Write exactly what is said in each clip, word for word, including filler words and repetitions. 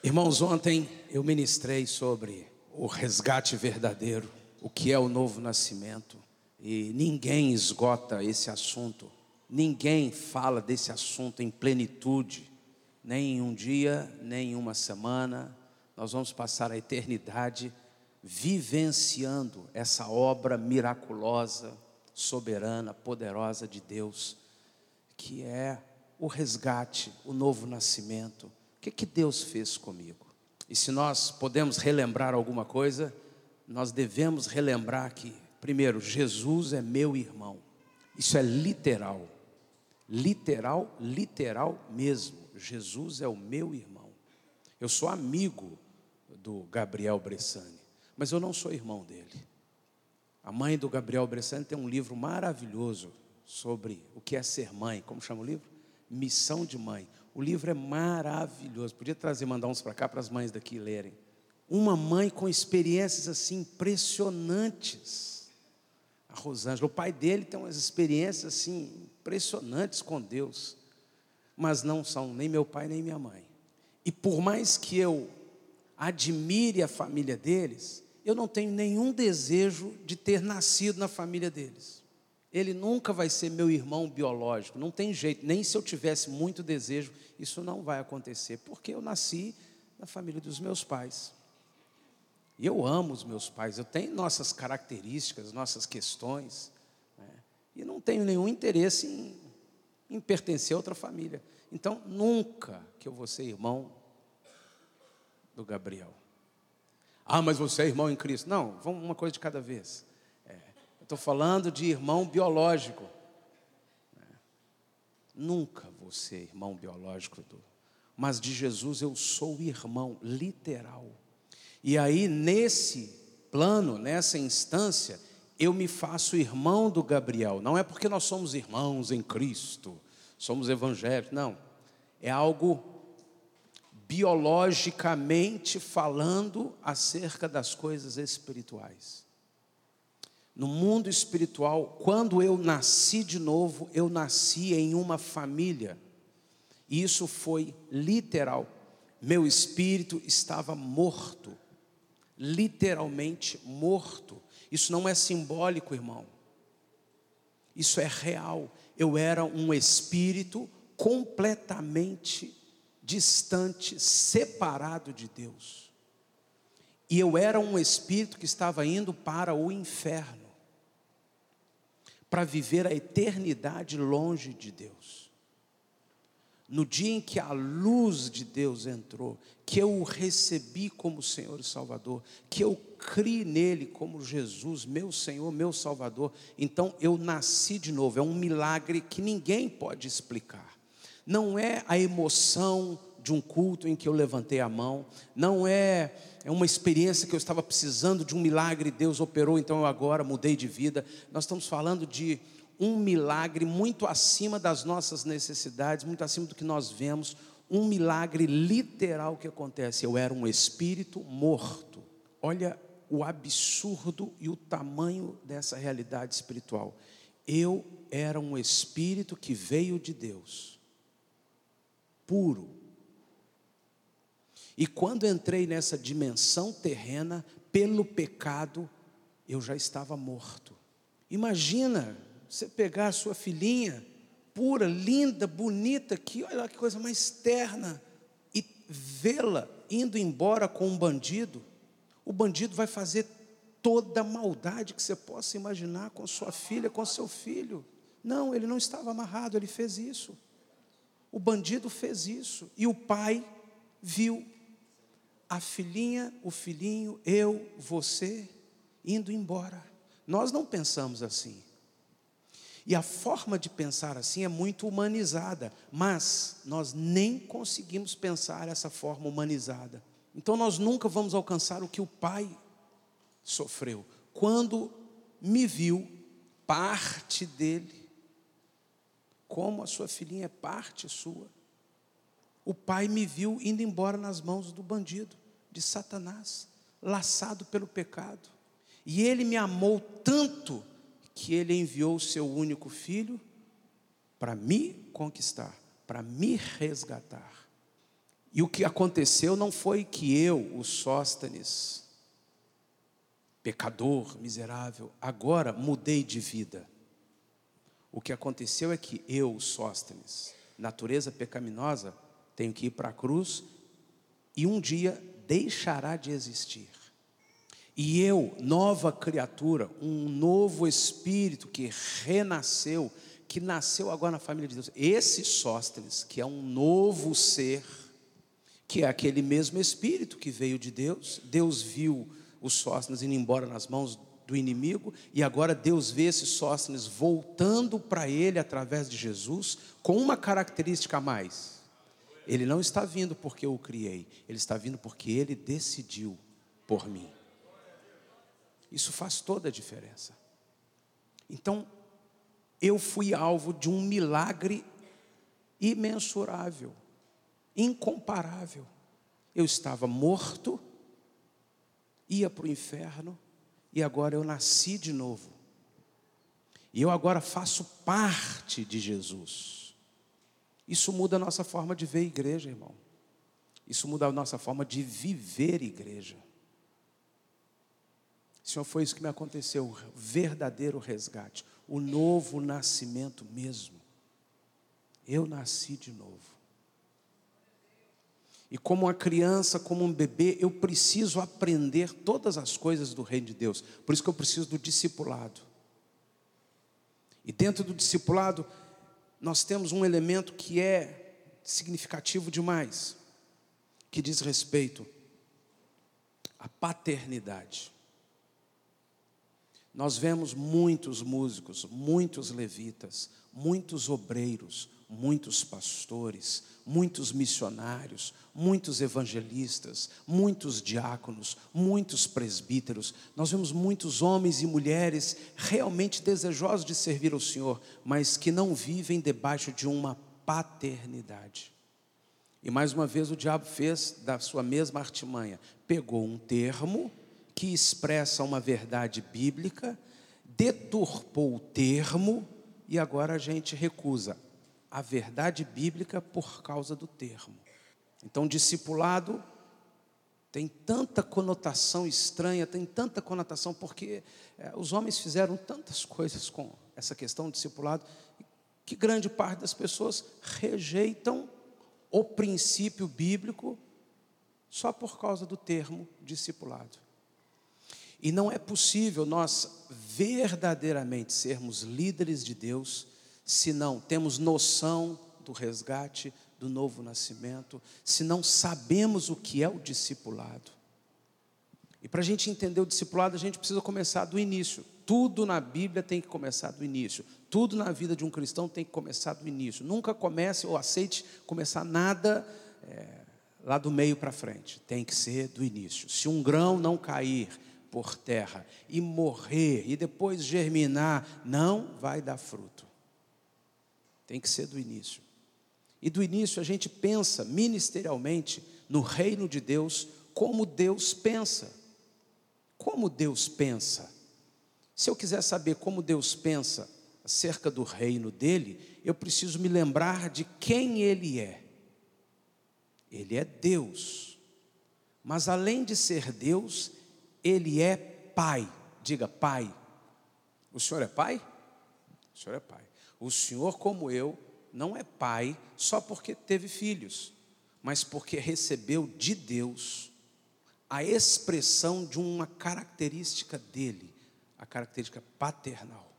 Irmãos, ontem eu ministrei sobre o resgate verdadeiro, o que é o novo nascimento. E ninguém esgota esse assunto, ninguém fala desse assunto em plenitude, nem em um dia, nem em uma semana. Nós vamos passar a eternidade vivenciando essa obra miraculosa, soberana, poderosa de Deus, que é o resgate, o novo nascimento. O que que Deus fez comigo? E se nós podemos relembrar alguma coisa, nós devemos relembrar que, primeiro, Jesus é meu irmão. Isso é literal, literal, literal mesmo. Jesus é o meu irmão. Eu sou amigo do Gabriel Bressani, mas eu não sou irmão dele. A mãe do Gabriel Bressani tem um livro maravilhoso sobre o que é ser mãe. Como chama o livro? Missão de Mãe. O livro é maravilhoso. Podia trazer, mandar uns para cá, para as mães daqui lerem. Uma mãe com experiências assim impressionantes. A Rosângela, o pai dele tem umas experiências assim impressionantes com Deus, mas não são nem meu pai nem minha mãe. E por mais que eu admire a família deles, eu não tenho nenhum desejo de ter nascido na família deles. Ele nunca vai ser meu irmão biológico, não tem jeito. Nem se eu tivesse muito desejo, isso não vai acontecer, porque eu nasci na família dos meus pais. E eu amo os meus pais, eu tenho nossas características, nossas questões, né? E não tenho nenhum interesse em, em pertencer a outra família. Então, nunca que eu vou ser irmão do Gabriel. Ah, mas você é irmão em Cristo. Não, vamos uma coisa de cada vez. É, eu estou falando de irmão biológico. É, nunca vou ser irmão biológico do, mas de Jesus eu sou irmão literal. E aí nesse plano, nessa instância, eu me faço irmão do Gabriel. Não é porque nós somos irmãos em Cristo, somos evangélicos, não. É algo biologicamente falando acerca das coisas espirituais. No mundo espiritual, quando eu nasci de novo, eu nasci em uma família. E isso foi literal. Meu espírito estava morto. Literalmente morto. Isso não é simbólico, irmão. Isso é real. Eu era um espírito completamente distante, separado de Deus. E eu era um espírito que estava indo para o inferno, para viver a eternidade longe de Deus. No dia em que a luz de Deus entrou, que eu o recebi como Senhor e Salvador, que eu criei nele como Jesus, meu Senhor, meu Salvador, então eu nasci de novo. É um milagre que ninguém pode explicar. Não é a emoção de um culto em que eu levantei a mão, não é, é uma experiência que eu estava precisando de um milagre, Deus operou, então eu agora mudei de vida. Nós estamos falando de um milagre muito acima das nossas necessidades, muito acima do que nós vemos, um milagre literal que acontece. Eu era um espírito morto. Olha o absurdo e o tamanho dessa realidade espiritual. Eu era um espírito que veio de Deus, puro. E quando entrei nessa dimensão terrena, pelo pecado, eu já estava morto. Imagina você pegar a sua filhinha, pura, linda, bonita, que olha que coisa mais terna, e vê-la indo embora com um bandido. O bandido vai fazer toda a maldade que você possa imaginar com sua filha, com seu filho. Não, ele não estava amarrado, ele fez isso. O bandido fez isso. E o pai viu a filhinha, o filhinho, eu, você, indo embora. Nós não pensamos assim. E a forma de pensar assim é muito humanizada, mas nós nem conseguimos pensar essa forma humanizada. Então nós nunca vamos alcançar o que o pai sofreu. Quando me viu, parte dele, como a sua filhinha é parte sua, o pai me viu indo embora nas mãos do bandido, de Satanás, laçado pelo pecado. E ele me amou tanto que ele enviou o seu único filho para me conquistar, para me resgatar. E o que aconteceu não foi que eu, o Sóstenes, pecador, miserável, agora mudei de vida. O que aconteceu é que eu, Sóstenes, natureza pecaminosa, tenho que ir para a cruz e um dia deixará de existir. E eu, nova criatura, um novo espírito que renasceu, que nasceu agora na família de Deus. Esse Sóstenes, que é um novo ser, que é aquele mesmo espírito que veio de Deus. Deus viu o Sóstenes indo embora nas mãos do inimigo, e agora Deus vê esse Sóstenes voltando para ele através de Jesus, com uma característica a mais. Ele não está vindo porque eu o criei, ele está vindo porque ele decidiu por mim. Isso faz toda a diferença. Então, eu fui alvo de um milagre imensurável, incomparável. Eu estava morto, ia para o inferno, e agora eu nasci de novo. E eu agora faço parte de Jesus. Isso muda a nossa forma de ver igreja, irmão. Isso muda a nossa forma de viver igreja. Senhor, foi isso que me aconteceu, o verdadeiro resgate, o novo nascimento mesmo. Eu nasci de novo. E como uma criança, como um bebê, eu preciso aprender todas as coisas do reino de Deus. Por isso que eu preciso do discipulado. E dentro do discipulado, nós temos um elemento que é significativo demais, que diz respeito à paternidade. Nós vemos muitos músicos, muitos levitas, muitos obreiros, muitos pastores, muitos missionários, muitos evangelistas, muitos diáconos, muitos presbíteros. Nós vemos muitos homens e mulheres realmente desejosos de servir ao Senhor, mas que não vivem debaixo de uma paternidade. E mais uma vez o diabo fez da sua mesma artimanha. Pegou um termo que expressa uma verdade bíblica, deturpou o termo e agora a gente recusa a verdade bíblica por causa do termo. Então, discipulado tem tanta conotação estranha, tem tanta conotação porque é, os homens fizeram tantas coisas com essa questão do discipulado, que grande parte das pessoas rejeitam o princípio bíblico só por causa do termo discipulado. E não é possível nós verdadeiramente sermos líderes de Deus se não temos noção do resgate, do novo nascimento, se não sabemos o que é o discipulado. E para a gente entender o discipulado, a gente precisa começar do início. Tudo na Bíblia tem que começar do início. Tudo na vida de um cristão tem que começar do início. Nunca comece ou aceite começar nada é, lá do meio para frente. Tem que ser do início. Se um grão não cair por terra e morrer e depois germinar, não vai dar fruto. Tem que ser do início. E do início a gente pensa ministerialmente no reino de Deus como Deus pensa. Como Deus pensa? Se eu quiser saber como Deus pensa acerca do reino dele, eu preciso me lembrar de quem ele é. Ele é Deus. Mas além de ser Deus, ele é Pai. Diga, Pai. O Senhor é Pai? O Senhor é Pai. O Senhor, como eu, não é pai só porque teve filhos, mas porque recebeu de Deus a expressão de uma característica dele, a característica paternal.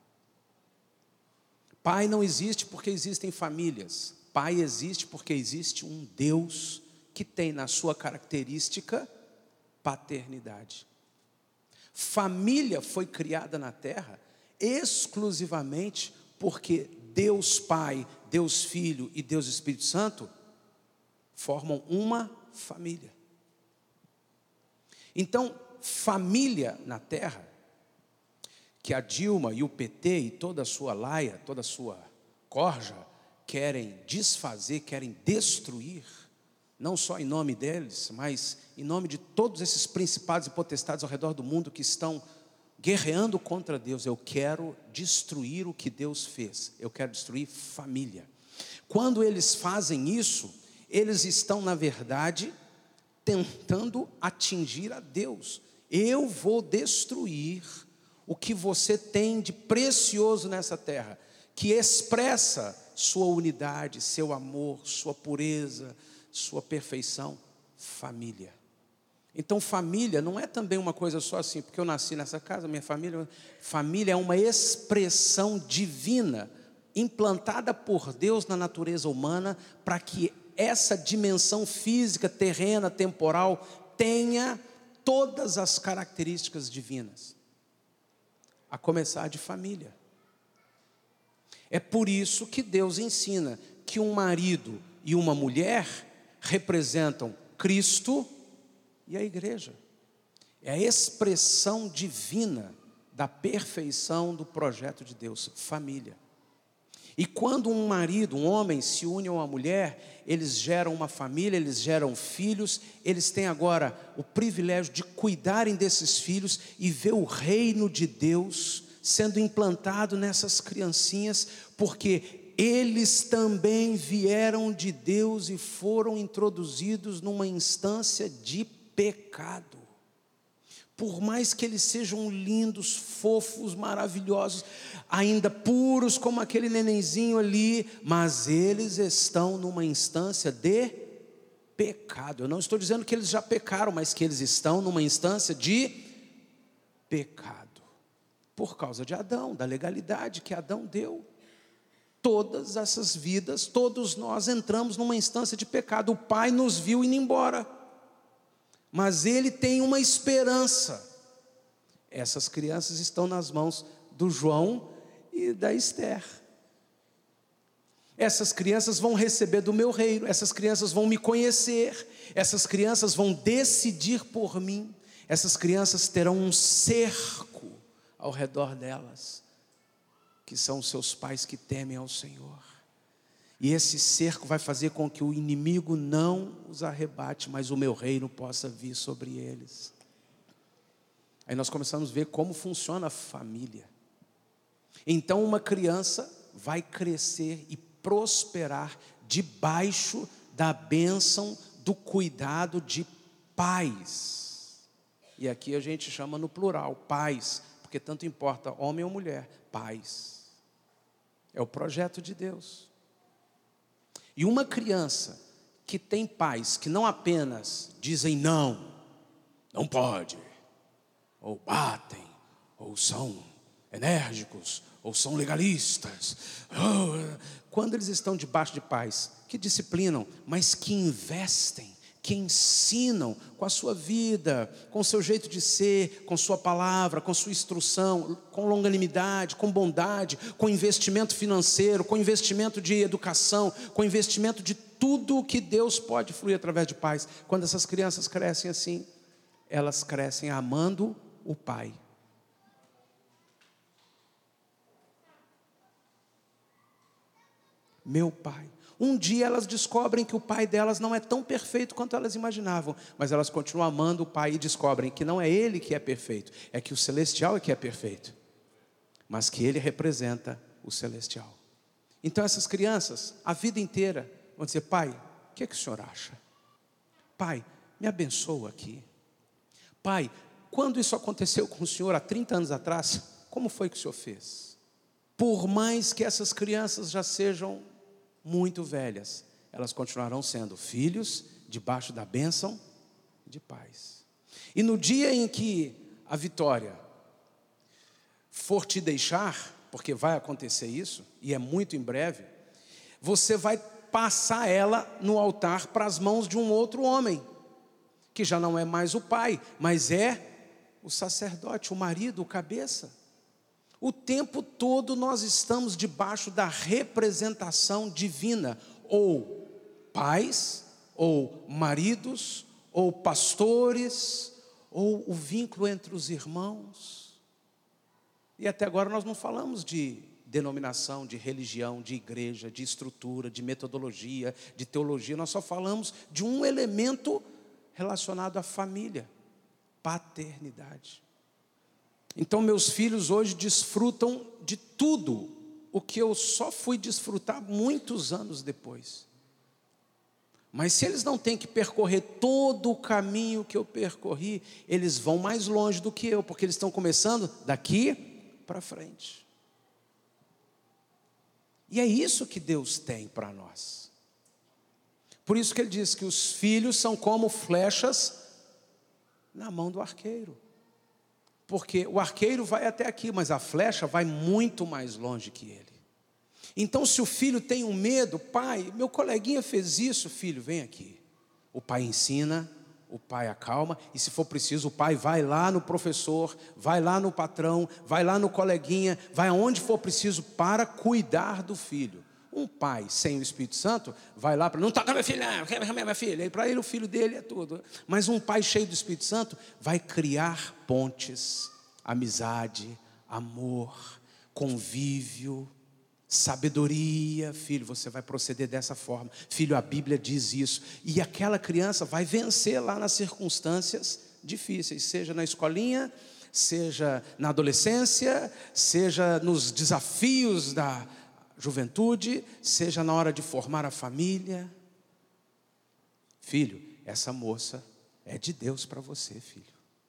Pai não existe porque existem famílias. Pai existe porque existe um Deus que tem na sua característica paternidade. Família foi criada na terra exclusivamente porque Deus Pai, Deus Filho e Deus Espírito Santo formam uma família. Então, família na terra, que a Dilma e o P T e toda a sua laia, toda a sua corja, querem desfazer, querem destruir, não só em nome deles, mas em nome de todos esses principados e potestades ao redor do mundo que estão guerreando contra Deus. Eu quero destruir o que Deus fez. Eu quero destruir família. Quando eles fazem isso, eles estão, na verdade, tentando atingir a Deus. Eu vou destruir o que você tem de precioso nessa terra, que expressa sua unidade, seu amor, sua pureza, sua perfeição, família. Então família não é também uma coisa só assim, porque eu nasci nessa casa, minha família, família é uma expressão divina, implantada por Deus na natureza humana, para que essa dimensão física, terrena, temporal, tenha todas as características divinas, a começar de família. É por isso que Deus ensina que um marido e uma mulher representam Cristo e a igreja. É a expressão divina da perfeição do projeto de Deus, família. E quando um marido, um homem se une a uma mulher, eles geram uma família, eles geram filhos, eles têm agora o privilégio de cuidarem desses filhos e ver o reino de Deus sendo implantado nessas criancinhas, porque eles também vieram de Deus e foram introduzidos numa instância de pecado. Por mais que eles sejam lindos, fofos, maravilhosos, ainda puros como aquele nenenzinho ali, mas eles estão numa instância de pecado. Eu não estou dizendo que eles já pecaram, mas que eles estão numa instância de pecado. Por causa de Adão, da legalidade que Adão deu. Todas essas vidas, todos nós entramos numa instância de pecado. O Pai nos viu indo embora, mas Ele tem uma esperança. Essas crianças estão nas mãos do João e da Esther. Essas crianças vão receber do meu reino, essas crianças vão me conhecer, essas crianças vão decidir por mim, essas crianças terão um cerco ao redor delas, que são os seus pais que temem ao Senhor. E esse cerco vai fazer com que o inimigo não os arrebate, mas o meu reino possa vir sobre eles. Aí nós começamos a ver como funciona a família. Então uma criança vai crescer e prosperar debaixo da bênção do cuidado de pais. E aqui a gente chama no plural, pais, porque tanto importa homem ou mulher, pais. É o projeto de Deus. E uma criança que tem pais que não apenas dizem não, não pode, ou batem, ou são enérgicos, ou são legalistas. Quando eles estão debaixo de pais que disciplinam, mas que investem, que ensinam com a sua vida, com o seu jeito de ser, com sua palavra, com sua instrução, com longanimidade, com bondade, com investimento financeiro, com investimento de educação, com investimento de tudo o que Deus pode fluir através de pais. Quando essas crianças crescem assim, elas crescem amando o pai. Meu pai. Um dia elas descobrem que o pai delas não é tão perfeito quanto elas imaginavam, mas elas continuam amando o pai e descobrem que não é ele que é perfeito, é que o celestial é que é perfeito, mas que ele representa o celestial. Então essas crianças, a vida inteira, vão dizer: pai, o que é que o senhor acha? Pai, me abençoa aqui. Pai, quando isso aconteceu com o senhor há trinta anos atrás, como foi que o senhor fez? Por mais que essas crianças já sejam muito velhas, elas continuarão sendo filhos debaixo da bênção de pais. E no dia em que a Vitória for te deixar, porque vai acontecer isso, e é muito em breve, você vai passar ela no altar para as mãos de um outro homem, que já não é mais o pai, mas é o sacerdote, o marido, o cabeça. O tempo todo nós estamos debaixo da representação divina, ou pais, ou maridos, ou pastores, ou o vínculo entre os irmãos. E até agora nós não falamos de denominação, de religião, de igreja, de estrutura, de metodologia, de teologia. Nós só falamos de um elemento relacionado à família, paternidade. Então meus filhos hoje desfrutam de tudo o que eu só fui desfrutar muitos anos depois. Mas se eles não têm que percorrer todo o caminho que eu percorri, eles vão mais longe do que eu, porque eles estão começando daqui para frente. E é isso que Deus tem para nós. Por isso que ele diz que os filhos são como flechas na mão do arqueiro. Porque o arqueiro vai até aqui, mas a flecha vai muito mais longe que ele. Então, se o filho tem um medo, pai, meu coleguinha fez isso, filho, vem aqui. O pai ensina, o pai acalma, e se for preciso, o pai vai lá no professor, vai lá no patrão, vai lá no coleguinha, vai aonde for preciso para cuidar do filho. Um pai sem o Espírito Santo vai lá para, não toca minha filha, minha filha, para ele o filho dele é tudo. Mas um pai cheio do Espírito Santo vai criar pontes, amizade, amor, convívio, sabedoria. Filho, você vai proceder dessa forma. Filho, a Bíblia diz isso. E aquela criança vai vencer lá nas circunstâncias difíceis, seja na escolinha, seja na adolescência, seja nos desafios da juventude, seja na hora de formar a família. Filho, essa moça é de Deus para você, filho.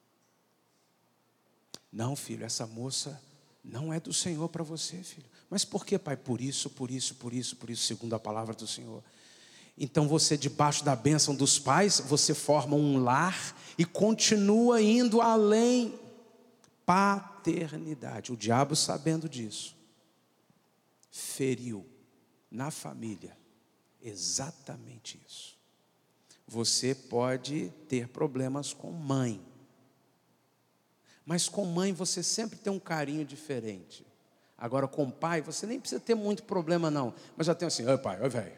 Não, filho, essa moça não é do Senhor para você, filho. Mas por que, pai? Por isso, por isso, por isso, por isso, segundo a palavra do Senhor. Então você, debaixo da bênção dos pais, você forma um lar e continua indo além. Paternidade. O diabo, sabendo disso, feriu na família exatamente isso. Você pode ter problemas com mãe, mas com mãe você sempre tem um carinho diferente. Agora com pai você nem precisa ter muito problema não, mas já tem assim, oi pai, oi velho.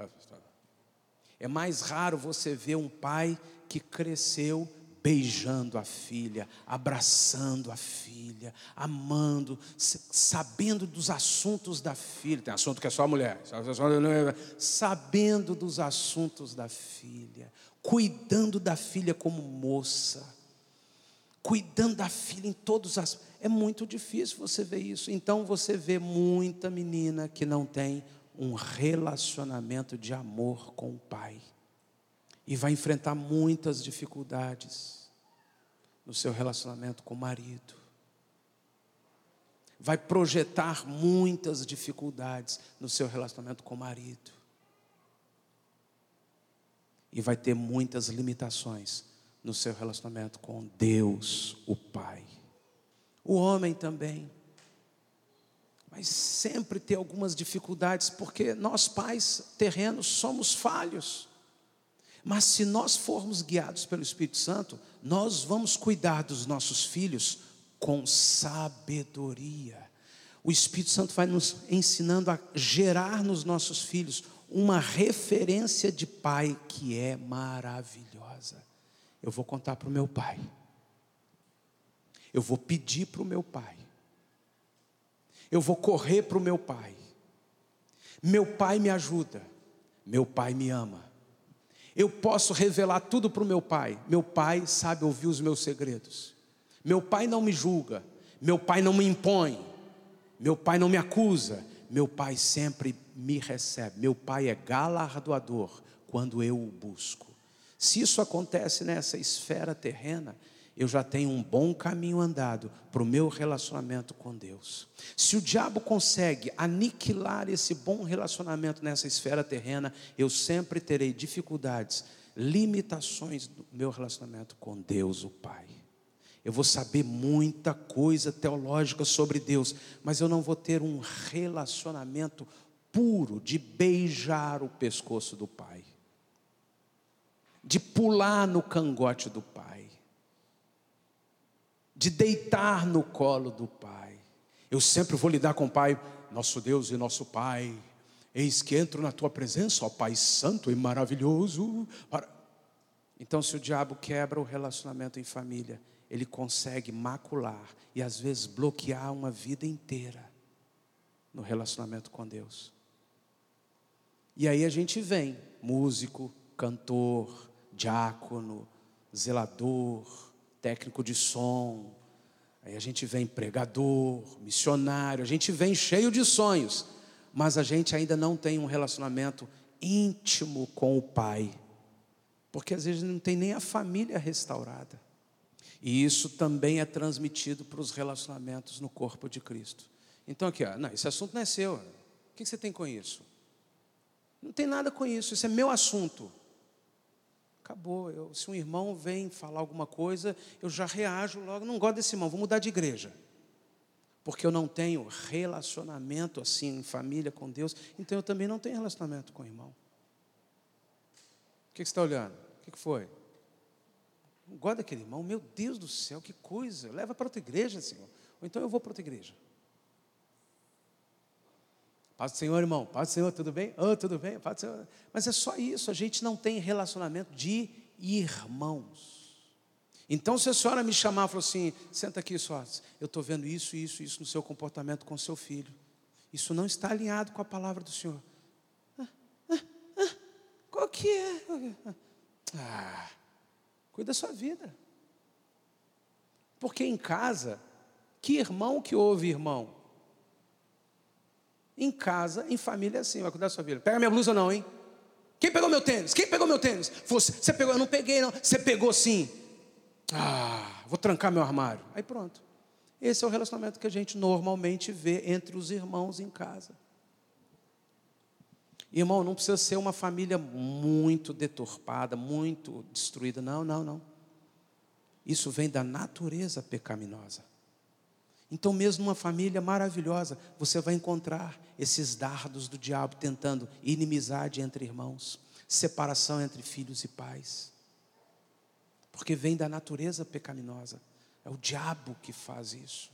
É mais raro você ver um pai que cresceu beijando a filha, abraçando a filha, amando, sabendo dos assuntos da filha. Tem assunto que é só a mulher, sabendo dos assuntos da filha, cuidando da filha como moça, cuidando da filha em todos as... É muito difícil você ver isso. Então você vê muita menina que não tem um relacionamento de amor com o pai. E vai enfrentar muitas dificuldades no seu relacionamento com o marido. Vai projetar muitas dificuldades no seu relacionamento com o marido. E vai ter muitas limitações no seu relacionamento com Deus, o Pai. O homem também. Vai sempre ter algumas dificuldades, porque nós pais terrenos somos falhos. Mas se nós formos guiados pelo Espírito Santo, nós vamos cuidar dos nossos filhos com sabedoria. O Espírito Santo vai nos ensinando a gerar nos nossos filhos uma referência de pai que é maravilhosa. Eu vou contar para o meu pai. Eu vou pedir para o meu pai. Eu vou correr para o meu pai. Meu pai me ajuda. Meu pai me ama. Eu posso revelar tudo para o meu pai. Meu pai sabe ouvir os meus segredos. Meu pai não me julga. Meu pai não me impõe. Meu pai não me acusa. Meu pai sempre me recebe. Meu pai é galardoador quando eu o busco. Se isso acontece nessa esfera terrena, eu já tenho um bom caminho andado para o meu relacionamento com Deus. Se o diabo consegue aniquilar esse bom relacionamento nessa esfera terrena, eu sempre terei dificuldades, limitações do meu relacionamento com Deus, o Pai. Eu vou saber muita coisa teológica sobre Deus, mas eu não vou ter um relacionamento puro de beijar o pescoço do Pai, de pular no cangote do Pai, de deitar no colo do Pai. Eu sempre vou lidar com o Pai, nosso Deus e nosso Pai. Eis que entro na tua presença, ó Pai santo e maravilhoso. Então, se o diabo quebra o relacionamento em família, ele consegue macular e às vezes bloquear uma vida inteira no relacionamento com Deus. E aí a gente vem, músico, cantor, diácono, zelador, técnico de som, aí a gente vem pregador, missionário, a gente vem cheio de sonhos, mas a gente ainda não tem um relacionamento íntimo com o Pai. Porque às vezes não tem nem a família restaurada. E isso também é transmitido para os relacionamentos no corpo de Cristo. Então aqui, ó, não, esse assunto não é seu. O que você tem com isso? Não tem nada com isso, isso é meu assunto. Acabou. Eu, se um irmão vem falar alguma coisa, eu já reajo logo, não gosto desse irmão, vou mudar de igreja. Porque eu não tenho relacionamento assim em família com Deus, então eu também não tenho relacionamento com o irmão. O que você está olhando? O que foi? Não gosto daquele irmão, meu Deus do céu, que coisa, leva para outra igreja, Senhor. Ou então eu vou para outra igreja. Paz do Senhor, irmão. Paz do Senhor, tudo bem? Oh, tudo bem, paz do Senhor. Mas é só isso, a gente não tem relacionamento de irmãos. Então, se a senhora me chamar e falar assim, senta aqui, só, eu estou vendo isso, isso, isso no seu comportamento com seu filho. Isso não está alinhado com a palavra do Senhor. Ah, ah, ah, qual que é? Ah, cuida da sua vida. Porque em casa, que irmão que ouve irmão? Em casa, em família é assim, vai cuidar da sua vida. Pega minha blusa não, hein? Quem pegou meu tênis? Quem pegou meu tênis? Você, você pegou? Eu não peguei não. Você pegou sim. Ah, vou trancar meu armário. Aí pronto. Esse é o relacionamento que a gente normalmente vê entre os irmãos em casa. Irmão, não precisa ser uma família muito deturpada, muito destruída. Não, não, não. Isso vem da natureza pecaminosa. Então mesmo numa família maravilhosa, você vai encontrar esses dardos do diabo tentando inimizade entre irmãos, separação entre filhos e pais. Porque vem da natureza pecaminosa. É o diabo que faz isso.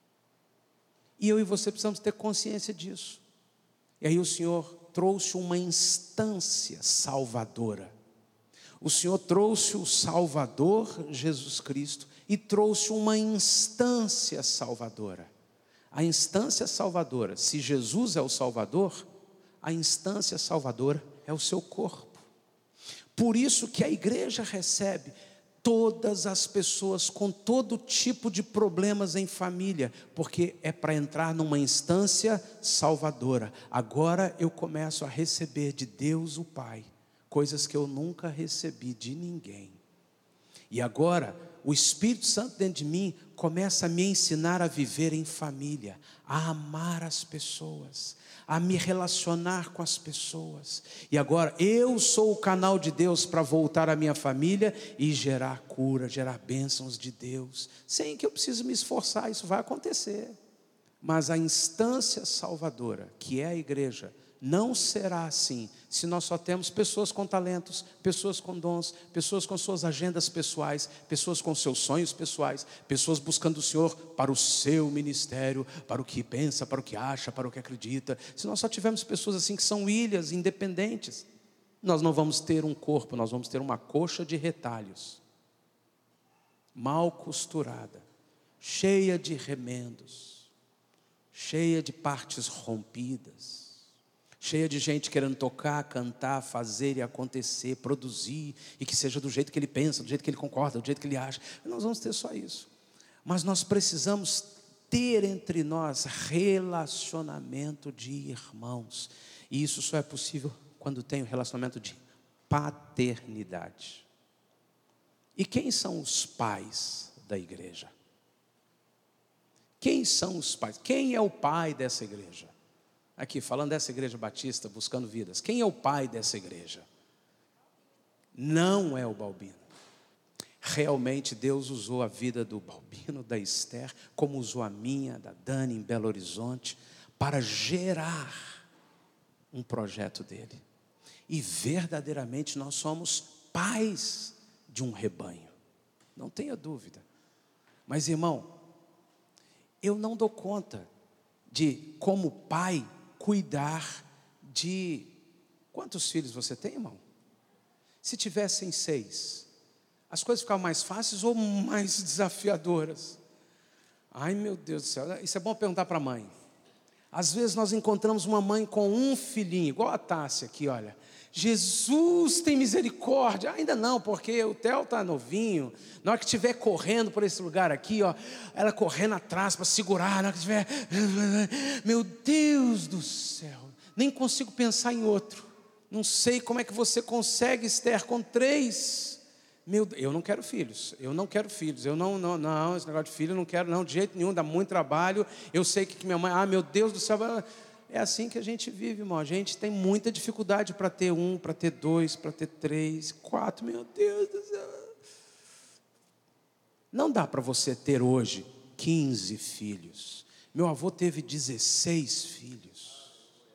E eu e você precisamos ter consciência disso. E aí o Senhor trouxe uma instância salvadora. O Senhor trouxe o Salvador, Jesus Cristo, e trouxe uma instância salvadora. A instância salvadora, se Jesus é o Salvador, a instância salvadora é o seu corpo. Por isso que a igreja recebe todas as pessoas com todo tipo de problemas em família, porque é para entrar numa instância salvadora. Agora eu começo a receber de Deus o Pai coisas que eu nunca recebi de ninguém. E agora o Espírito Santo dentro de mim começa a me ensinar a viver em família, a amar as pessoas, a me relacionar com as pessoas. E agora eu sou o canal de Deus para voltar à minha família e gerar cura, gerar bênçãos de Deus, sem que eu precise me esforçar, isso vai acontecer. Mas a instância salvadora, que é a igreja, não será assim se nós só temos pessoas com talentos, pessoas com dons, pessoas com suas agendas pessoais, pessoas com seus sonhos pessoais, pessoas buscando o Senhor para o seu ministério, para o que pensa, para o que acha, para o que acredita. Se nós só tivermos pessoas assim que são ilhas independentes, nós não vamos ter um corpo, nós vamos ter uma coxa de retalhos, mal costurada, cheia de remendos, cheia de partes rompidas, cheia de gente querendo tocar, cantar, fazer e acontecer, produzir, e que seja do jeito que ele pensa, do jeito que ele concorda, do jeito que ele acha. Nós vamos ter só isso. Mas nós precisamos ter entre nós relacionamento de irmãos. E isso só é possível quando tem o relacionamento de paternidade. E quem são os pais da igreja? Quem são os pais? Quem é o pai dessa igreja? Aqui, falando dessa igreja batista, buscando vidas. Quem é o pai dessa igreja? Não é o Balbino. Realmente Deus usou a vida do Balbino, da Esther, como usou a minha, da Dani em Belo Horizonte, para gerar um projeto dele. E verdadeiramente nós somos pais de um rebanho. Não tenha dúvida. Mas irmão, eu não dou conta de, como pai, cuidar de... Quantos filhos você tem, irmão? Se tivessem seis, as coisas ficavam mais fáceis ou mais desafiadoras? Ai, meu Deus do céu, isso é bom perguntar para a mãe. Às vezes nós encontramos uma mãe com um filhinho, igual a Tássia aqui, olha. Jesus tem misericórdia. Ainda não, porque o Theo está novinho. Na hora que estiver correndo por esse lugar aqui, ó, ela correndo atrás para segurar. Na hora que estiver... Meu Deus do céu, nem consigo pensar em outro. Não sei como é que você consegue, Esther, com três. Meu, eu não quero filhos, eu não quero filhos, eu não, não, não, esse negócio de filho eu não quero, não, de jeito nenhum, dá muito trabalho. Eu sei que minha mãe, ah, meu Deus do céu, é assim que a gente vive, irmão. A gente tem muita dificuldade para ter um, para ter dois, para ter três, quatro, meu Deus do céu. Não dá para você ter hoje quinze filhos. Meu avô teve dezesseis filhos.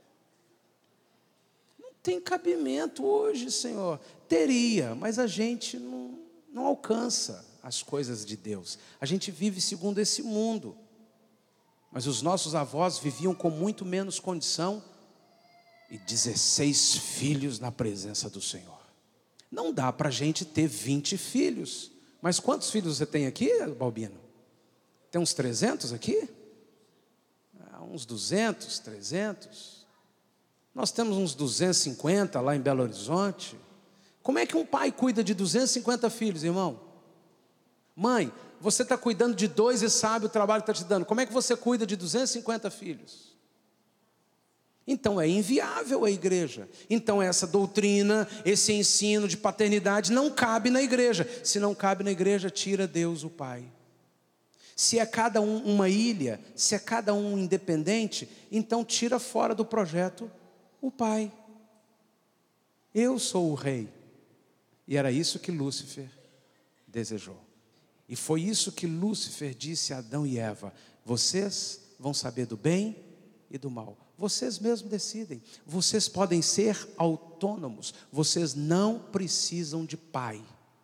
Não tem cabimento hoje, Senhor. Teria, mas a gente não, não alcança as coisas de Deus. A gente vive segundo esse mundo. Mas os nossos avós viviam com muito menos condição e dezesseis filhos na presença do Senhor. Não dá para a gente ter vinte filhos. Mas quantos filhos você tem aqui, Balbino? Tem uns trezentos aqui? Ah, uns duzentos, trezentos. Nós temos uns duzentos e cinquenta lá em Belo Horizonte. Como é que um pai cuida de duzentos e cinquenta filhos, irmão? Mãe, você está cuidando de dois e sabe o trabalho que está te dando. Como é que você cuida de duzentos e cinquenta filhos? Então é inviável a igreja. Então essa doutrina, esse ensino de paternidade não cabe na igreja. Se não cabe na igreja, tira Deus o Pai. Se é cada um uma ilha, se é cada um independente, então tira fora do projeto o Pai. Eu sou o rei. E era isso que Lúcifer desejou. E foi isso que Lúcifer disse a Adão e Eva: vocês vão saber do bem e do mal. Vocês mesmos decidem. Vocês podem ser autônomos. Vocês não precisam de pai.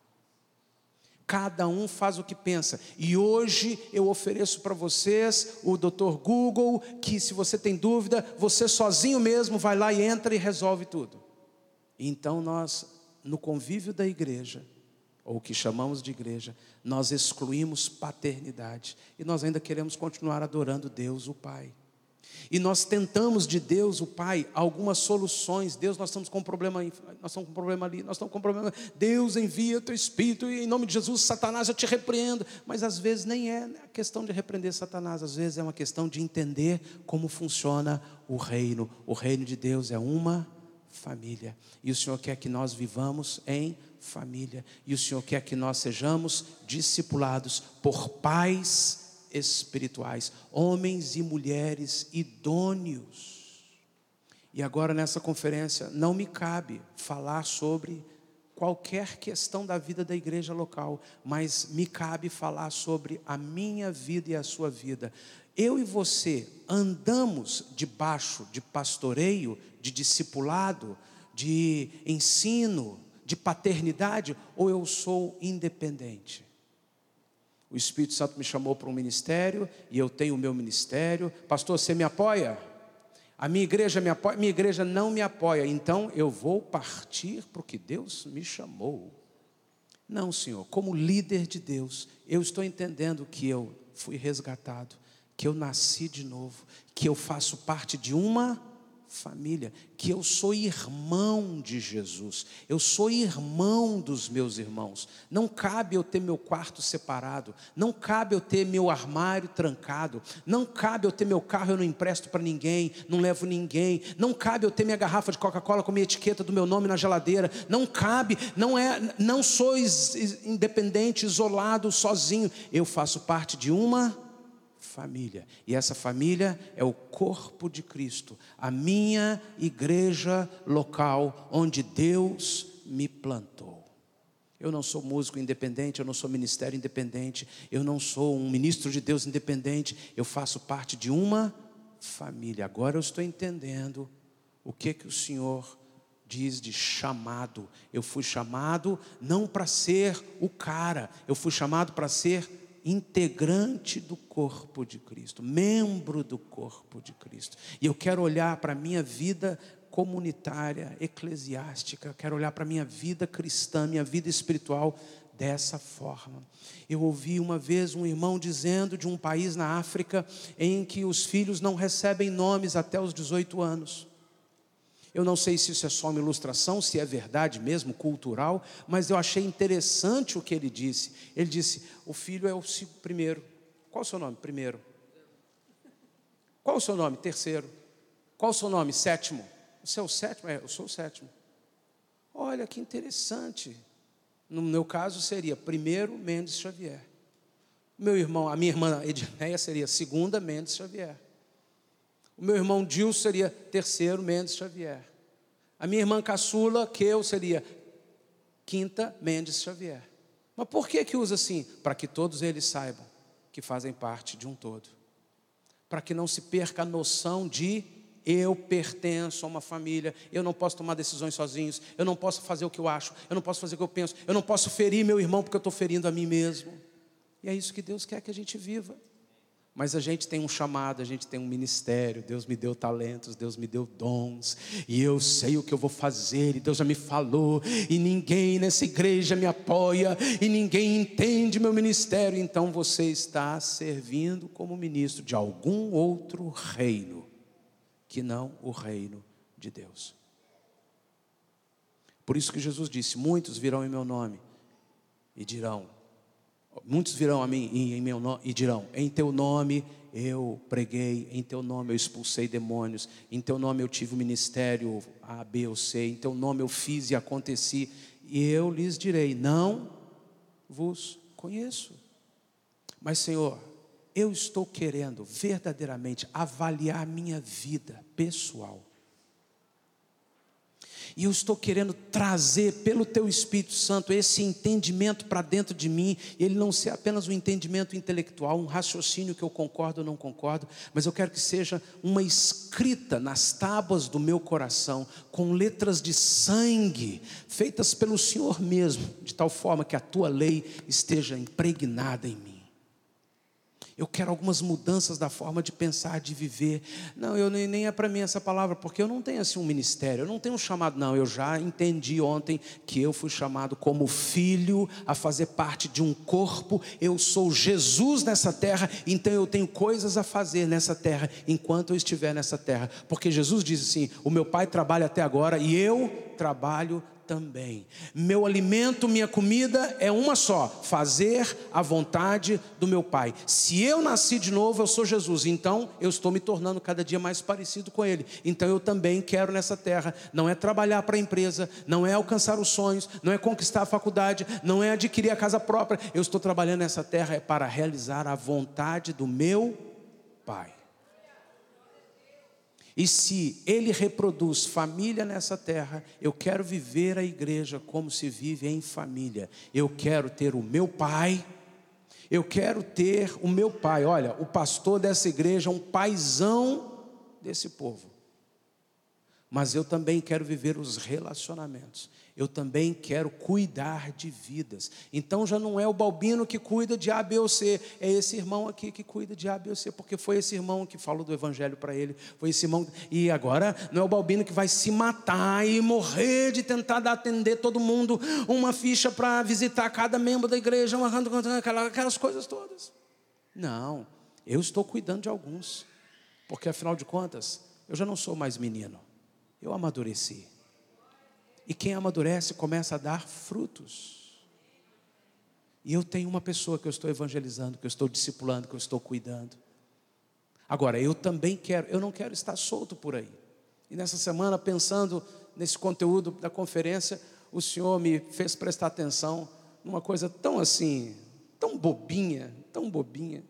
Cada um faz o que pensa. E hoje eu ofereço para vocês o doutor Google, que se você tem dúvida, você sozinho mesmo vai lá e entra e resolve tudo. Então nós, no convívio da igreja, ou o que chamamos de igreja, nós excluímos paternidade. E nós ainda queremos continuar adorando Deus, o Pai. E nós tentamos de Deus, o Pai, algumas soluções. Deus, nós estamos com um problema, nós estamos com um problema ali, nós estamos com um problema. Deus, envia teu Espírito e em nome de Jesus, Satanás, eu te repreendo. Mas às vezes nem é a questão de repreender Satanás, às vezes é uma questão de entender como funciona o reino. O reino de Deus é uma família. E o Senhor quer que nós vivamos em família. E o Senhor quer que nós sejamos discipulados por pais espirituais, homens e mulheres idôneos. E agora nessa conferência não me cabe falar sobre qualquer questão da vida da igreja local, mas me cabe falar sobre a minha vida e a sua vida. Eu e você andamos debaixo de pastoreio, de discipulado, de ensino, de paternidade, ou eu sou independente? O Espírito Santo me chamou para um ministério, e eu tenho o meu ministério. Pastor, você me apoia? A minha igreja me apoia? Minha igreja não me apoia, então eu vou partir para o que Deus me chamou. Não, Senhor, como líder de Deus, eu estou entendendo que eu fui resgatado, que eu nasci de novo, que eu faço parte de uma família, que eu sou irmão de Jesus, eu sou irmão dos meus irmãos. Não cabe eu ter meu quarto separado, não cabe eu ter meu armário trancado, não cabe eu ter meu carro, eu não empresto para ninguém, não levo ninguém, não cabe eu ter minha garrafa de Coca-Cola com minha etiqueta do meu nome na geladeira, não cabe, não é, não sou independente, isolado, sozinho, eu faço parte de uma família, e essa família é o corpo de Cristo, a minha igreja local, onde Deus me plantou. Eu não sou músico independente, eu não sou ministério independente, eu não sou um ministro de Deus independente, eu faço parte de uma família. Agora eu estou entendendo o que que o Senhor diz de chamado. Eu fui chamado não para ser o cara, eu fui chamado para ser integrante do corpo de Cristo, membro do corpo de Cristo. E eu quero olhar para a minha vida comunitária, eclesiástica, quero olhar para a minha vida cristã, minha vida espiritual dessa forma. Eu ouvi uma vez um irmão dizendo de um país na África em que os filhos não recebem nomes até os dezoito anos. Eu não sei se isso é só uma ilustração, se é verdade mesmo, cultural, mas eu achei interessante o que ele disse. Ele disse, o filho é o primeiro. Qual o seu nome? Primeiro. Qual o seu nome? Terceiro. Qual o seu nome? Sétimo. Você é o sétimo? É, eu sou o sétimo. olha que interessante. No meu caso seria primeiro Mendes Xavier. Meu irmão, a minha irmã Edneia seria segunda Mendes Xavier. O meu irmão Dil seria terceiro Mendes Xavier. A minha irmã caçula, que eu seria quinta Mendes Xavier. Mas por que que usa assim? Para que todos eles saibam que fazem parte de um todo. Para que não se perca a noção de eu pertenço a uma família, eu não posso tomar decisões sozinhos, eu não posso fazer o que eu acho, eu não posso fazer o que eu penso, eu não posso ferir meu irmão porque eu estou ferindo a mim mesmo. E é isso que Deus quer que a gente viva. Mas a gente tem um chamado, a gente tem um ministério, Deus me deu talentos, Deus me deu dons, e eu sei o que eu vou fazer, e Deus já me falou, e ninguém nessa igreja me apoia, e ninguém entende meu ministério. Então você está servindo como ministro de algum outro reino, que não o reino de Deus. Por isso que Jesus disse, muitos virão em meu nome, e dirão, muitos virão a mim em meu nome e dirão, em teu nome eu preguei, em teu nome eu expulsei demônios, em teu nome eu tive o ministério A, B ou C, em teu nome eu fiz e aconteci, e eu lhes direi, não vos conheço. Mas Senhor, eu estou querendo verdadeiramente avaliar a minha vida pessoal. E eu estou querendo trazer pelo Teu Espírito Santo esse entendimento para dentro de mim. Ele não ser apenas um entendimento intelectual, um raciocínio que eu concordo ou não concordo, mas eu quero que seja uma escrita nas tábuas do meu coração, com letras de sangue, feitas pelo Senhor mesmo, de tal forma que a Tua lei esteja impregnada em mim. Eu quero algumas mudanças da forma de pensar, de viver. Não, eu nem, nem é para mim essa palavra, porque eu não tenho assim um ministério, eu não tenho um chamado, não. Eu já entendi ontem que eu fui chamado como filho a fazer parte de um corpo. Eu sou Jesus nessa terra, então eu tenho coisas a fazer nessa terra, enquanto eu estiver nessa terra. Porque Jesus diz assim, o meu Pai trabalha até agora e eu trabalho também. Meu alimento, minha comida é uma só, fazer a vontade do meu Pai. Se eu nasci de novo, eu sou Jesus, então eu estou me tornando cada dia mais parecido com Ele. Então eu também quero nessa terra, não é trabalhar para a empresa, não é alcançar os sonhos, não é conquistar a faculdade, não é adquirir a casa própria. Eu estou trabalhando nessa terra é para realizar a vontade do meu Pai. E se Ele reproduz família nessa terra, eu quero viver a igreja como se vive em família. Eu quero ter o meu pai, eu quero ter o meu pai. Olha, o pastor dessa igreja é um paizão desse povo. Mas eu também quero viver os relacionamentos. Eu também quero cuidar de vidas. Então já não é o Balbino que cuida de A, B ou C. É esse irmão aqui que cuida de A, B ou C. Porque foi esse irmão que falou do evangelho para ele. Foi esse irmão. E agora não é o Balbino que vai se matar e morrer de tentar atender todo mundo. Uma ficha para visitar cada membro da igreja. Aquelas coisas todas. Não. Eu estou cuidando de alguns. Porque afinal de contas, eu já não sou mais menino. Eu amadureci. E quem amadurece começa a dar frutos. E eu tenho uma pessoa que eu estou evangelizando, que eu estou discipulando, que eu estou cuidando. Agora, eu também quero, eu não quero estar solto por aí. E nessa semana, pensando nesse conteúdo da conferência, o Senhor me fez prestar atenção numa coisa tão assim, tão bobinha, tão bobinha.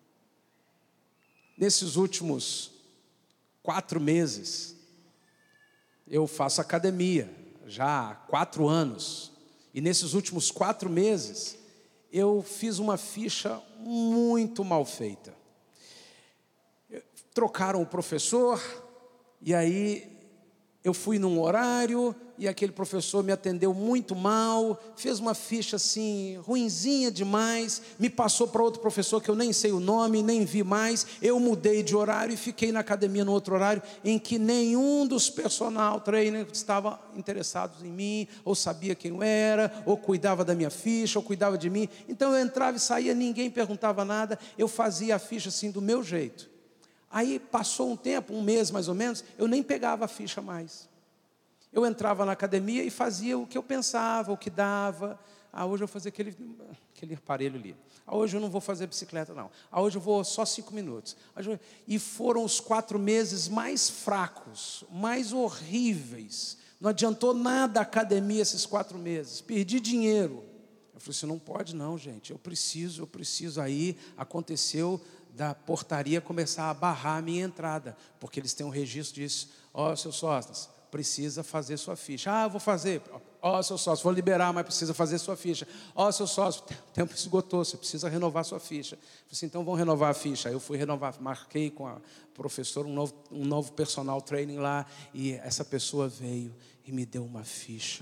Nesses últimos quatro meses, eu faço academia. Já há quatro anos, e nesses últimos quatro meses, eu fiz uma ficha muito mal feita. Trocaram o professor, e aí eu fui num horário, e aquele professor me atendeu muito mal, fez uma ficha assim, ruinzinha demais, me passou para outro professor que eu nem sei o nome, nem vi mais. Eu mudei de horário e fiquei na academia no outro horário, em que nenhum dos personal trainers estava interessados em mim, ou sabia quem eu era, ou cuidava da minha ficha, ou cuidava de mim. Então eu entrava e saía, ninguém perguntava nada, eu fazia a ficha assim do meu jeito. Aí passou um tempo, um mês mais ou menos, eu nem pegava a ficha mais. Eu entrava na academia e fazia o que eu pensava, o que dava. Ah, hoje eu vou fazer aquele, aquele aparelho ali. Ah, hoje eu não vou fazer bicicleta, não. Ah, hoje eu vou só cinco minutos. E foram os quatro meses mais fracos, mais horríveis, Não adiantou nada a academia esses quatro meses. Perdi dinheiro. Eu falei assim, não pode não, gente. Eu preciso, eu preciso. Aí aconteceu da portaria começar a barrar a minha entrada. Porque eles têm um registro disso. Ó, seus sócios, precisa fazer sua ficha. Ah, eu vou fazer. Ó, seu sócio, vou liberar, mas precisa fazer sua ficha. Ó, seu sócio, o tempo esgotou, você precisa renovar sua ficha. Eu falei assim, então vamos renovar a ficha. Aí eu fui renovar, marquei com a professora um novo, um novo personal training lá. E essa pessoa veio e me deu uma ficha.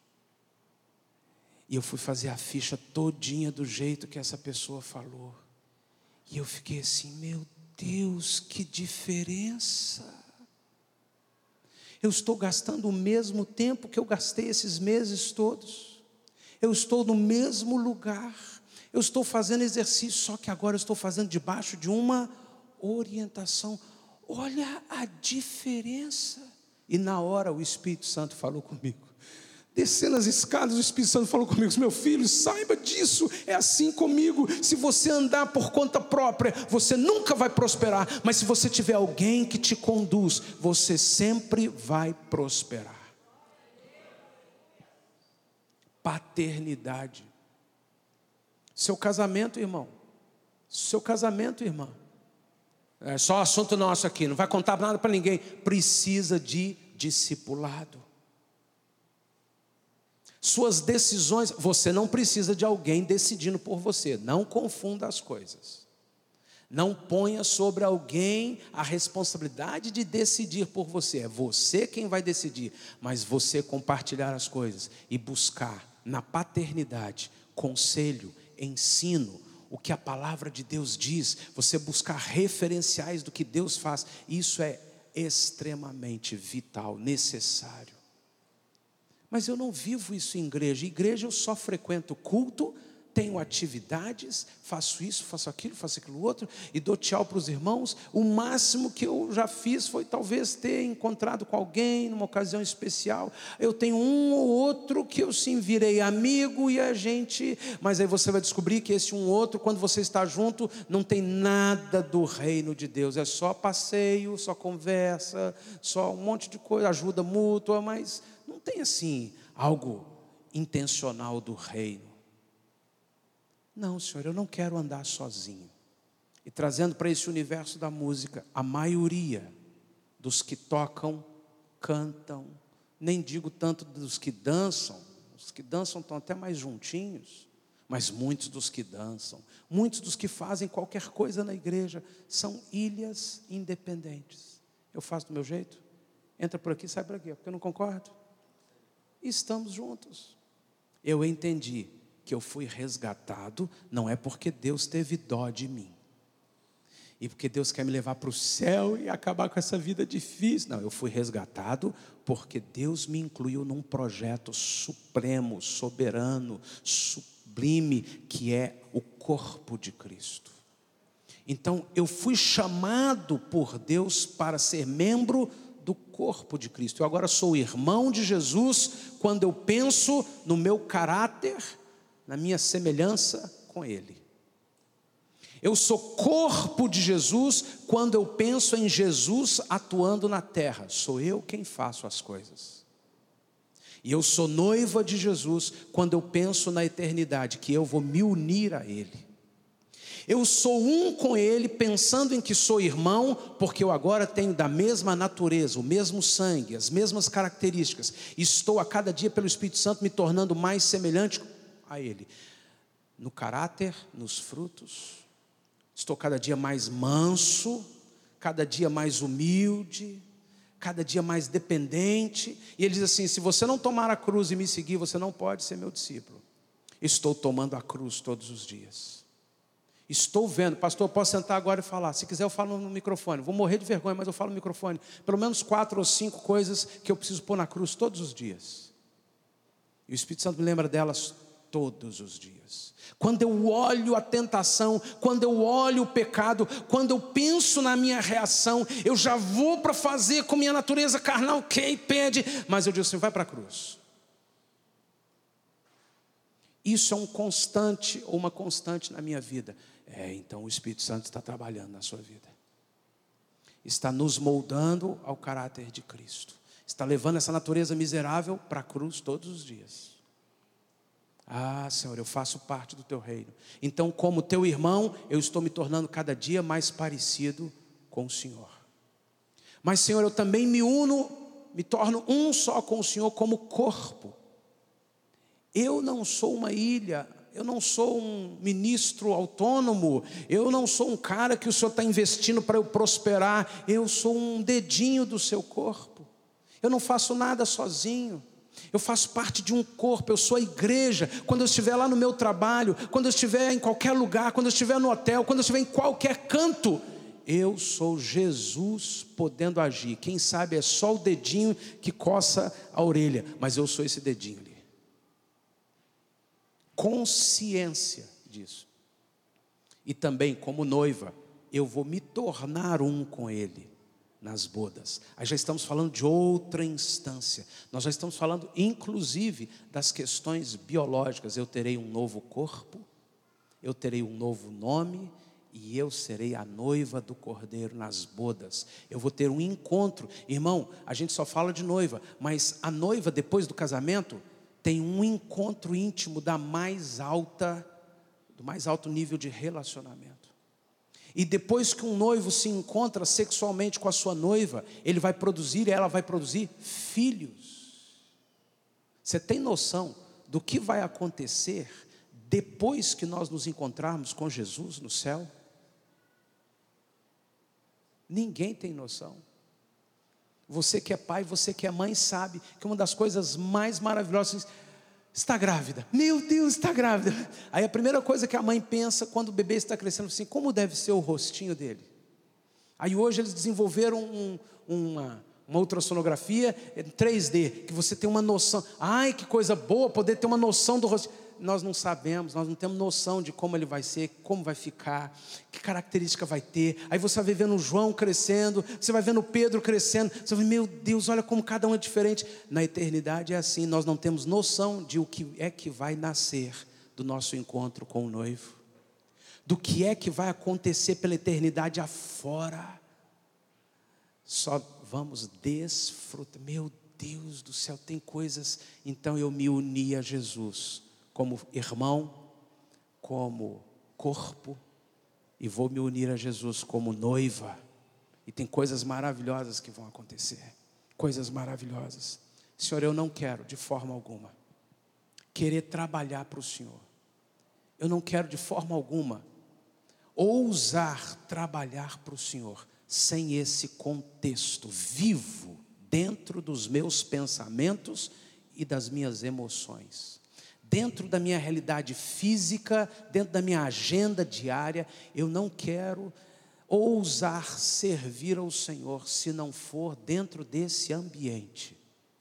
E eu fui fazer a ficha todinha do jeito que essa pessoa falou. E eu fiquei assim, meu Deus, que diferença. Eu estou gastando o mesmo tempo que eu gastei esses meses todos. Eu estou no mesmo lugar. Eu estou fazendo exercício, só que agora eu estou fazendo debaixo de uma orientação. Olha a diferença. E na hora o Espírito Santo falou comigo. Descendo as escadas, o Espírito Santo falou comigo, meu filho, saiba disso, é assim comigo. Se você andar por conta própria, você nunca vai prosperar. Mas se você tiver alguém que te conduz, você sempre vai prosperar. Paternidade. Seu casamento, irmão. Seu casamento, irmã. É só assunto nosso aqui, não vai contar nada para ninguém. Precisa de discipulado. Suas decisões, você não precisa de alguém decidindo por você. Não confunda as coisas. Não ponha sobre alguém a responsabilidade de decidir por você. É você quem vai decidir. Mas você compartilhar as coisas e buscar na paternidade conselho, ensino, o que a palavra de Deus diz. Você buscar referenciais do que Deus faz. Isso é extremamente vital, necessário. Mas eu não vivo isso em igreja. Igreja eu só frequento culto, tenho atividades, faço isso, faço aquilo, faço aquilo outro, e dou tchau para os irmãos. O máximo que eu já fiz foi talvez ter encontrado com alguém numa ocasião especial. Eu tenho um ou outro que eu sim virei amigo e a gente... Mas aí você vai descobrir que esse um ou outro, quando você está junto, não tem nada do reino de Deus. É só passeio, só conversa, só um monte de coisa, ajuda mútua, mas... não tem assim algo intencional do reino. Não, Senhor, eu não quero andar sozinho. E trazendo para esse universo da música, a maioria dos que tocam, cantam, nem digo tanto dos que dançam, os que dançam estão até mais juntinhos, mas muitos dos que dançam, muitos dos que fazem qualquer coisa na igreja, são ilhas independentes. Eu faço do meu jeito, entra por aqui, sai por aqui, porque eu não concordo. Estamos juntos. Eu entendi que eu fui resgatado, não é porque Deus teve dó de mim, e porque Deus quer me levar para o céu e acabar com essa vida difícil. Não, eu fui resgatado porque Deus me incluiu num projeto supremo, soberano, sublime, que é o corpo de Cristo. Então eu fui chamado por Deus para ser membro do corpo de Cristo. Eu agora sou irmão de Jesus quando eu penso no meu caráter, na minha semelhança com Ele. Eu sou corpo de Jesus quando eu penso em Jesus atuando na terra. Sou eu quem faço as coisas. E eu sou noiva de Jesus quando eu penso na eternidade, que eu vou me unir a Ele. Eu sou um com Ele, pensando em que sou irmão, porque eu agora tenho da mesma natureza, o mesmo sangue, as mesmas características. Estou a cada dia pelo Espírito Santo me tornando mais semelhante a Ele. No caráter, nos frutos. Estou cada dia mais manso, cada dia mais humilde, cada dia mais dependente. E Ele diz assim, se você não tomar a cruz e me seguir, você não pode ser meu discípulo. Estou tomando a cruz todos os dias. Estou vendo, pastor, eu posso sentar agora e falar. Se quiser eu falo no microfone. Vou morrer de vergonha, mas eu falo no microfone. Pelo menos quatro ou cinco coisas que eu preciso pôr na cruz todos os dias. E o Espírito Santo me lembra delas todos os dias. Quando eu olho a tentação, quando eu olho o pecado, quando eu penso na minha reação, eu já vou para fazer com minha natureza carnal, que pede, mas eu digo assim, vai para a cruz. Isso é um constante ou uma constante na minha vida. É, então o Espírito Santo está trabalhando na sua vida. Está nos moldando ao caráter de Cristo. está levando essa natureza miserável para a cruz todos os dias. Ah, Senhor, eu faço parte do teu reino. Então, como teu irmão, eu estou me tornando cada dia mais parecido com o Senhor. Mas, Senhor, eu também me uno, me torno um só com o Senhor como corpo. Eu não sou uma ilha, eu não sou um ministro autônomo, eu não sou um cara que o Senhor está investindo para eu prosperar, eu sou um dedinho do seu corpo. Eu não faço nada sozinho, eu faço parte de um corpo, eu sou a igreja. Quando eu estiver lá no meu trabalho, quando eu estiver em qualquer lugar, quando eu estiver no hotel, quando eu estiver em qualquer canto, eu sou Jesus podendo agir. Quem sabe é só o dedinho que coça a orelha, mas eu sou esse dedinho ali. Consciência disso. E também, como noiva, eu vou me tornar um com Ele nas bodas. Aí já estamos falando de outra instância. Nós já estamos falando, inclusive, das questões biológicas. Eu terei um novo corpo, eu terei um novo nome, e eu serei a noiva do Cordeiro nas bodas. Eu vou ter um encontro. Irmão, a gente só fala de noiva, mas a noiva, depois do casamento, tem um encontro íntimo da mais alta, do mais alto nível de relacionamento. E depois que um noivo se encontra sexualmente com a sua noiva, ele vai produzir, ela vai produzir filhos. Você tem noção do que vai acontecer depois que nós nos encontrarmos com Jesus no céu? Ninguém tem noção. Você que é pai, você que é mãe, sabe que uma das coisas mais maravilhosas, está grávida, meu Deus, está grávida. Aí a primeira coisa que a mãe pensa quando o bebê está crescendo, assim, como deve ser o rostinho dele? Aí hoje eles desenvolveram um, uma, uma ultrassonografia em três D, que você tem uma noção. Ai, que coisa boa poder ter uma noção do rostinho. Nós não sabemos, nós não temos noção de como ele vai ser, como vai ficar, que característica vai ter. Aí você vai vendo o João crescendo, você vai vendo o Pedro crescendo, você vai, meu Deus, olha como cada um é diferente. Na eternidade é assim, nós não temos noção de o que é que vai nascer do nosso encontro com o noivo, do que é que vai acontecer pela eternidade afora. Só vamos desfrutar. Meu Deus do céu, tem coisas. Então eu me uni a Jesus como irmão, como corpo, e vou me unir a Jesus como noiva. E tem coisas maravilhosas que vão acontecer, coisas maravilhosas. Senhor, eu não quero de forma alguma querer trabalhar para o Senhor. Eu não quero de forma alguma ousar trabalhar para o Senhor sem esse contexto vivo dentro dos meus pensamentos e das minhas emoções. Dentro da minha realidade física, dentro da minha agenda diária, eu não quero ousar servir ao Senhor se não for dentro desse ambiente.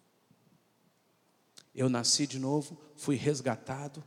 Eu nasci de novo, fui resgatado.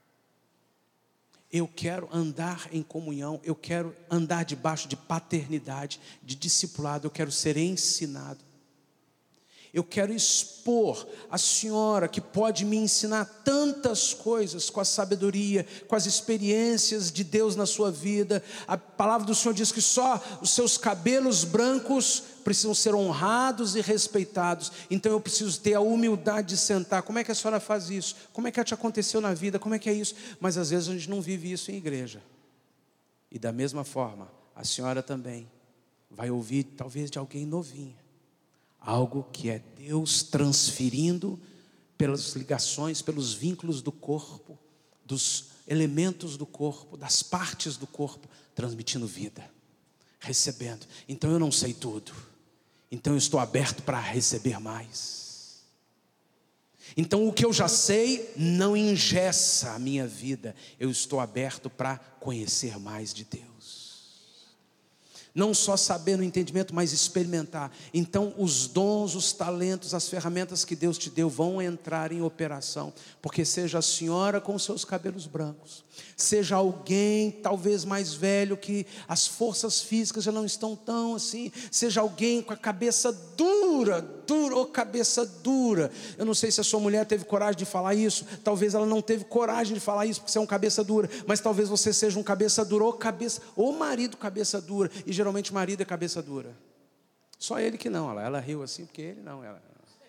Eu quero andar em comunhão, eu quero andar debaixo de paternidade, de discipulado, eu quero ser ensinado. Eu quero expor a senhora que pode me ensinar tantas coisas com a sabedoria, com as experiências de Deus na sua vida. A palavra do Senhor diz que só os seus cabelos brancos precisam ser honrados e respeitados. Então eu preciso ter a humildade de sentar. Como é que a senhora faz isso? Como é que te aconteceu na vida? Como é que é isso? Mas às vezes a gente não vive isso em igreja. E da mesma forma, a senhora também vai ouvir talvez de alguém novinho algo que é Deus transferindo pelas ligações, pelos vínculos do corpo, dos elementos do corpo, das partes do corpo, transmitindo vida, recebendo. Então eu não sei tudo, então eu estou aberto para receber mais. Então o que eu já sei não engessa a minha vida, eu estou aberto para conhecer mais de Deus. Não só saber no entendimento, mas experimentar. Então os dons, os talentos, as ferramentas que Deus te deu vão entrar em operação. Porque seja a senhora com seus cabelos brancos, seja alguém talvez mais velho que as forças físicas já não estão tão assim, seja alguém com a cabeça dura, dura, ou cabeça dura. Eu não sei se a sua mulher teve coragem de falar isso, talvez ela não teve coragem de falar isso porque você é um cabeça dura, mas talvez você seja um cabeça dura ou cabeça, ou marido cabeça dura, e geralmente o marido é cabeça dura. Só ele que não, ela, ela riu assim porque ele não, ela.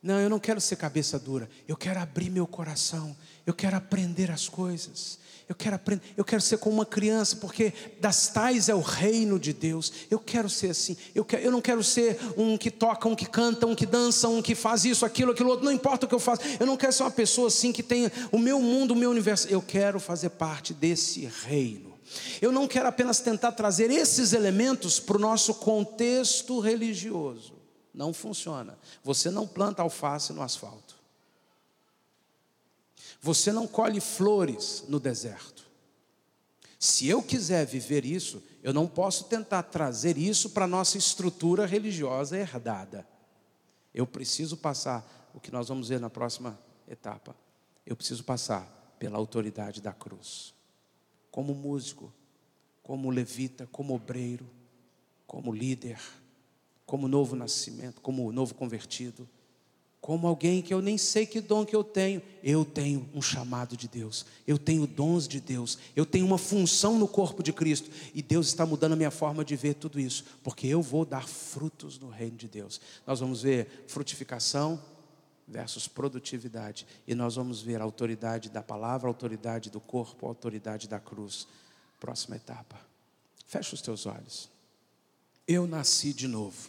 Não, eu não quero ser cabeça dura. Eu quero abrir meu coração. Eu quero aprender as coisas. Eu quero aprender, eu quero ser como uma criança, porque das tais é o reino de Deus. Eu quero ser assim. Eu, quero, eu não quero ser um que toca, um que canta, um que dança, um que faz isso, aquilo, aquilo outro. Não importa o que eu faço. Eu não quero ser uma pessoa assim que tenha o meu mundo, o meu universo. Eu quero fazer parte desse reino. Eu não quero apenas tentar trazer esses elementos para o nosso contexto religioso. Não funciona. Você não planta alface no asfalto. Você não colhe flores no deserto. Se eu quiser viver isso, eu não posso tentar trazer isso para a nossa estrutura religiosa herdada. Eu preciso passar, o que nós vamos ver na próxima etapa, eu preciso passar pela autoridade da cruz. Como músico, como levita, como obreiro, como líder, como novo nascimento, como novo convertido, como alguém que eu nem sei que dom que eu tenho. Eu tenho um chamado de Deus, eu tenho dons de Deus, eu tenho uma função no corpo de Cristo, e Deus está mudando a minha forma de ver tudo isso, porque eu vou dar frutos no reino de Deus. Nós vamos ver frutificação versus produtividade, e nós vamos ver a autoridade da palavra, a autoridade do corpo, a autoridade da cruz. Próxima etapa. Fecha os teus olhos. Eu nasci de novo.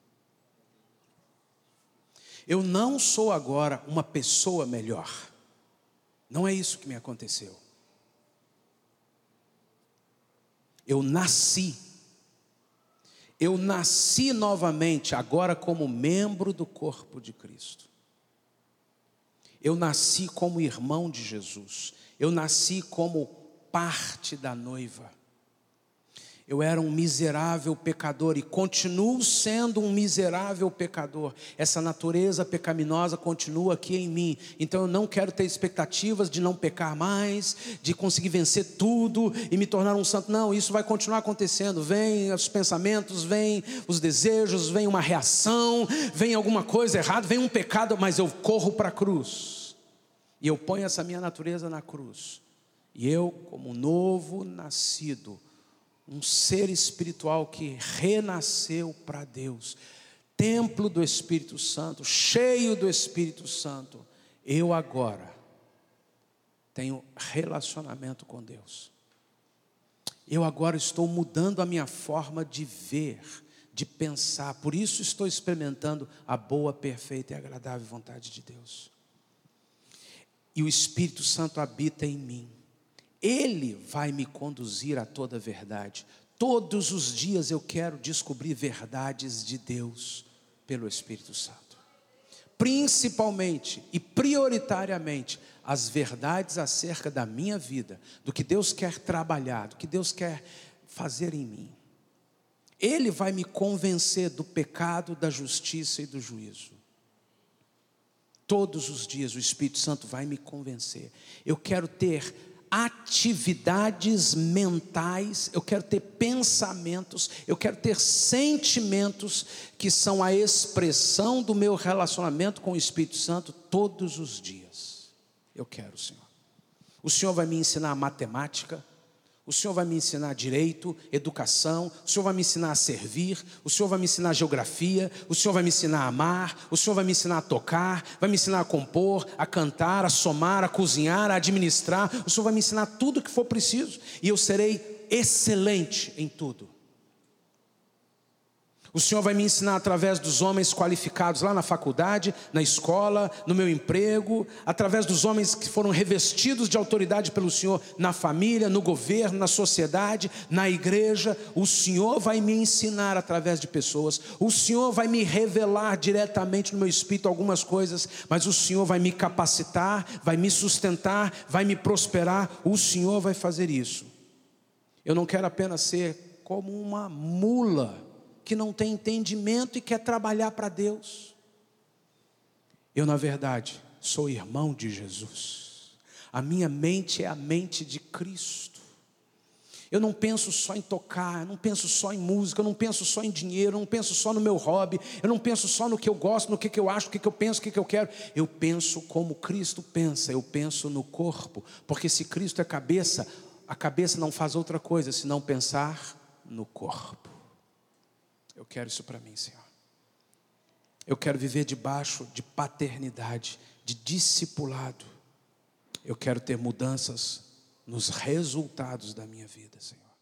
Eu não sou agora uma pessoa melhor. Não é isso que me aconteceu. Eu nasci. Eu nasci novamente, agora como membro do corpo de Cristo. Eu nasci como irmão de Jesus. Eu nasci como parte da noiva. Eu era um miserável pecador e continuo sendo um miserável pecador. Essa natureza pecaminosa continua aqui em mim. Então eu não quero ter expectativas de não pecar mais, de conseguir vencer tudo e me tornar um santo. Não, isso vai continuar acontecendo. Vem os pensamentos, vem os desejos, vem uma reação, vem alguma coisa errada, vem um pecado, mas eu corro para a cruz. E eu ponho essa minha natureza na cruz. E eu, como novo nascido, um ser espiritual que renasceu para Deus, templo do Espírito Santo, cheio do Espírito Santo, eu agora tenho relacionamento com Deus. Eu agora estou mudando a minha forma de ver, de pensar. Por isso estou experimentando a boa, perfeita e agradável vontade de Deus. E o Espírito Santo habita em mim. Ele vai me conduzir a toda a verdade. Todos os dias eu quero descobrir verdades de Deus pelo Espírito Santo. Principalmente e prioritariamente as verdades acerca da minha vida, do que Deus quer trabalhar, do que Deus quer fazer em mim. Ele vai me convencer do pecado, da justiça e do juízo. Todos os dias o Espírito Santo vai me convencer. Eu quero ter atividades mentais, eu quero ter pensamentos, eu quero ter sentimentos que são a expressão do meu relacionamento com o Espírito Santo todos os dias. Eu quero, Senhor. O Senhor vai me ensinar matemática, o Senhor vai me ensinar direito, educação, o Senhor vai me ensinar a servir, o Senhor vai me ensinar geografia, o Senhor vai me ensinar a amar, o Senhor vai me ensinar a tocar, vai me ensinar a compor, a cantar, a somar, a cozinhar, a administrar. O Senhor vai me ensinar tudo o que for preciso e eu serei excelente em tudo. O Senhor vai me ensinar através dos homens qualificados lá na faculdade, na escola, no meu emprego, através dos homens que foram revestidos de autoridade pelo Senhor na família, no governo, na sociedade, na igreja. O Senhor vai me ensinar através de pessoas. O Senhor vai me revelar diretamente no meu espírito algumas coisas, mas o Senhor vai me capacitar, vai me sustentar, vai me prosperar. O Senhor vai fazer isso. Eu não quero apenas ser como uma mula que não tem entendimento e quer trabalhar para Deus. Eu, na verdade, sou irmão de Jesus. A minha mente é a mente de Cristo. Eu não penso só em tocar, eu não penso só em música, eu não penso só em dinheiro, eu não penso só no meu hobby, eu não penso só no que eu gosto, no que, que eu acho, no que, que eu penso, no que, que eu quero. Eu penso como Cristo pensa, eu penso no corpo, porque se Cristo é cabeça, a cabeça não faz outra coisa senão pensar no corpo. Eu quero isso para mim, Senhor. Eu quero viver debaixo de paternidade, de discipulado. Eu quero ter mudanças nos resultados da minha vida, Senhor.